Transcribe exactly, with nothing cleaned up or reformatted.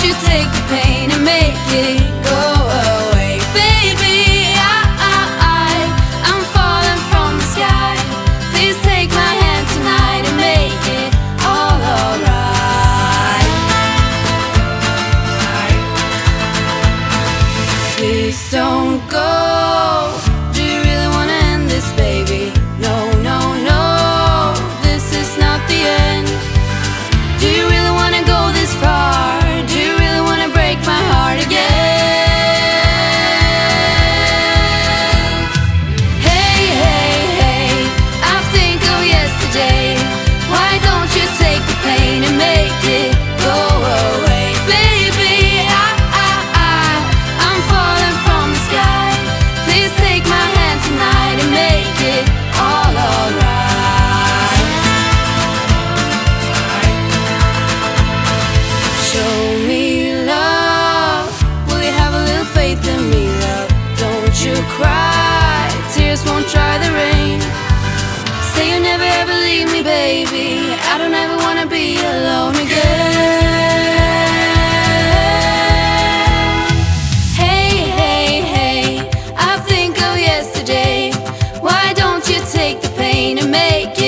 you take the pain and make it go away, baby? I, I, I, I'm falling from the sky. Please take my hand tonight and make it all alright. Please don't go. Do you really wanna end this, baby? No, no, no, this is not the end. Do you really wanna go this far? Do you really wanna break my heart again? Hey, hey, hey, I think of yesterday. Why don't you take the pain and make it go away, baby? I, I, I, I'm falling from the sky. Please take my hand tonight and make it all alright. Show me love. Will you have a little faith in me, love? Don't you cry. Tears won't dry the rain. Say you'll never ever leave me, baby. I don't ever wanna be alone again. Hey, hey, hey, I think of yesterday. Why don't you take the pain and make